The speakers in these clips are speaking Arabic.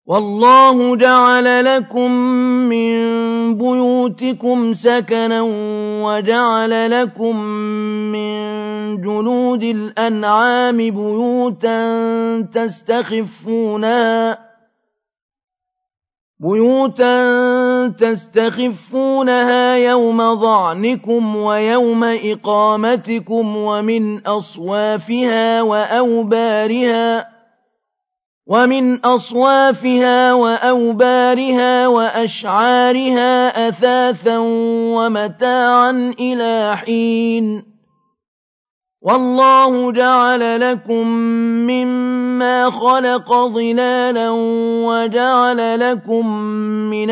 وَاللَّهُ جَعَلَ لَكُم مِّن بُيُوتِكُمْ سَكَنًا وَجَعَلَ لَكُم مِّن جُلُودِ الْأَنْعَامِ بُيُوتًا تَسْتَخِفُّونَهَا يَوْمَ ظَعْنِكُمْ وَيَوْمَ إِقَامَتِكُمْ وَمِنْ أَصْوَافِهَا وَأَوْبَارِهَا وَأَشْعَارِهَا أَثَاثًا وَمَتَاعًا إِلَىٰ حِينٍ وَاللَّهُ جَعَلَ لَكُم مِّمَّا خَلَقَ ظِلَالًا وَجَعَلَ لَكُم مِّنَ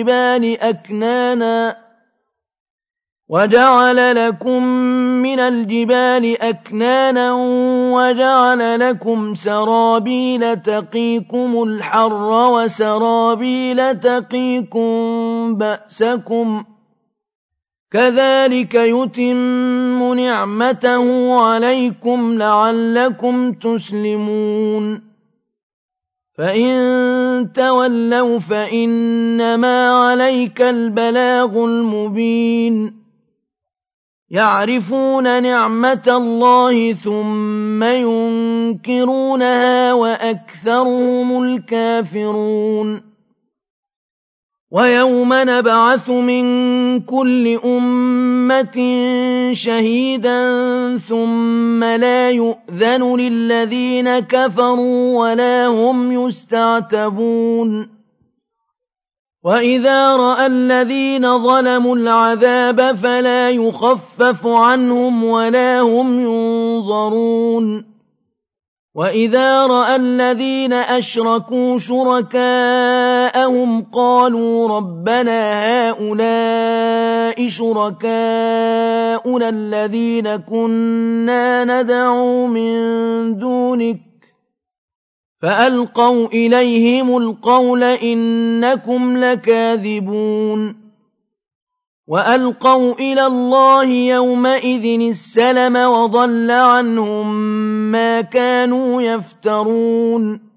الْجِبَالِ أَكْنَانًا وَجَعَلَ لَكُمْ سَرَابِيلَ تَقِيكُمُ الْحَرَّ وَسَرَابِيلَ تَقِيكُم بَأْسَكُمْ ۚ كَذَٰلِكَ يُتِمُّ نِعْمَتَهُ عَلَيْكُمْ لَعَلَّكُمْ تُسْلِمُونَ فَإِن تَوَلَّوْا فَإِنَّمَا عَلَيْكَ الْبَلَاغُ الْمُبِينُ يَعْرِفُونَ نِعْمَتَ اللَّهِ ثُمَّ يُنكِرُونَهَا وَأَكْثَرُهُمُ الْكَافِرُونَ وَيَوْمَ نَبْعَثُ مِن كُلِّ أُمَّةٍ شَهِيدًا ثُمَّ لَا يُؤْذَنُ لِلَّذِينَ كَفَرُوا وَلَا هُمْ يُسْتَعْتَبُونَ وَإِذَا رَأَى الَّذِينَ ظَلَمُوا الْعَذَابَ فَلَا يُخَفَّفُ عَنْهُمْ وَلَا هُمْ يُنظَرُونَ وَإِذَا رَأَى الَّذِينَ أَشْرَكُوا شُرَكَاءَهُمْ قَالُوا رَبَّنَا هَٰؤُلَاءِ شُرَكَاؤُنَا الَّذِينَ كُنَّا نَدْعُو مِن دُونِكَ فَأَلْقَوْا إِلَيْهِمُ الْقَوْلَ إِنَّكُمْ لَكَاذِبُونَ وَأَلْقَوْا إِلَى اللَّهِ يَوْمَئِذٍ السَّلَمَ وَضَلَّ عَنْهُم مَّا كَانُوا يَفْتَرُونَ